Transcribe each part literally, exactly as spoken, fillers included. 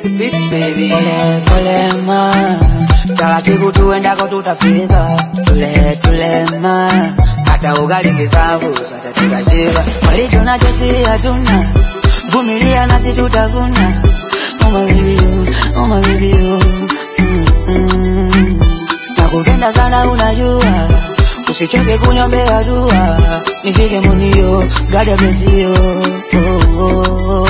the beat, baby. Pole pole ma, taratibu tuendako tutafika. Tule tule ma, hata ugali kisamvu sote tutashika. Kweli tunacho si hatuna, vumilia nasi tutavuna. Oh my baby you, oh my baby you. Mm -mm. Nakupenda sana unajua, usichoke kuniombea dua. Nifike munio, God bless you. Oh, oh, oh.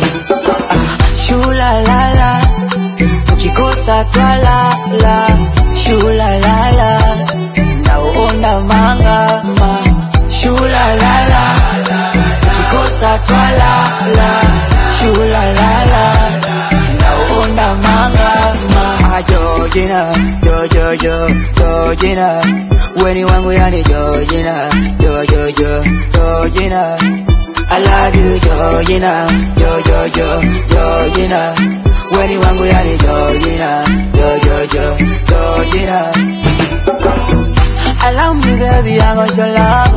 Shula la la, ukikosa twala la. Shula la la, nauona manga ma. Shula la la, ukikosa twala la. Shula la la, nauona manga ma. Ah, Georgina, jo jo jo, Georgina, weni wangu yani Georgina, jo jo jo, Georgina. I love you, Georgina, jo jo jo, Georgina. Weni wangu yani Georgina, jo jo jo, Georgina. Allow me baby, I'm gonna show love.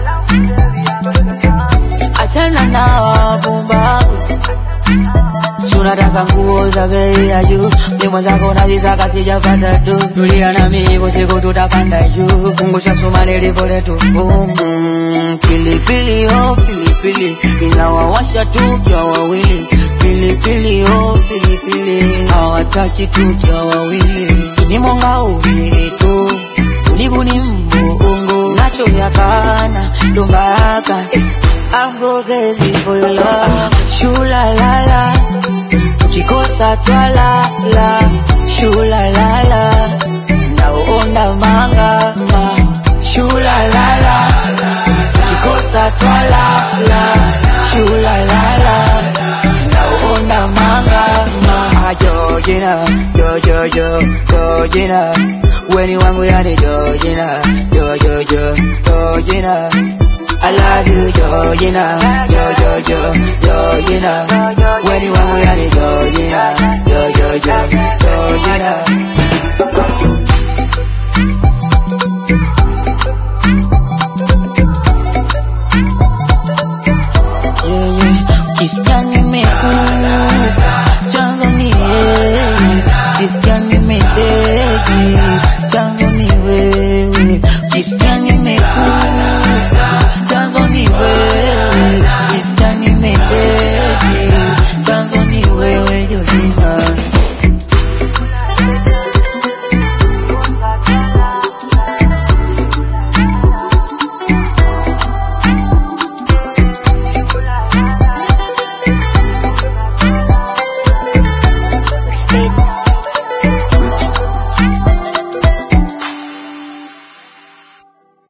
Achana na wapumbavu, sunataka nguo za bei ya juu. Ni mwenzako najisaka sijapata tu. Tulia na mimi siku tutapanda juu. Kungusha suma nilipole tufumu. Mm, pilipili oh pilipili, inawawasha tu kwa wawili. Pilipili oh pilipili, hawataki tu kwa wawili. Ni mwanga uvi tu, ulibu ni mbongo. Nacho yakana, lumbaka eh. I'm so crazy for your love. Shula la la, ukikosa twala la. Shula la la, nauona manga ma. Shula la la, ukikosa twala la. Shula la la, nauona manga ma. Ah, Georgina, jo jo jo, Georgina. Weni wangu yani Georgina, jo jo jo, Georgina. I love you, Georgina,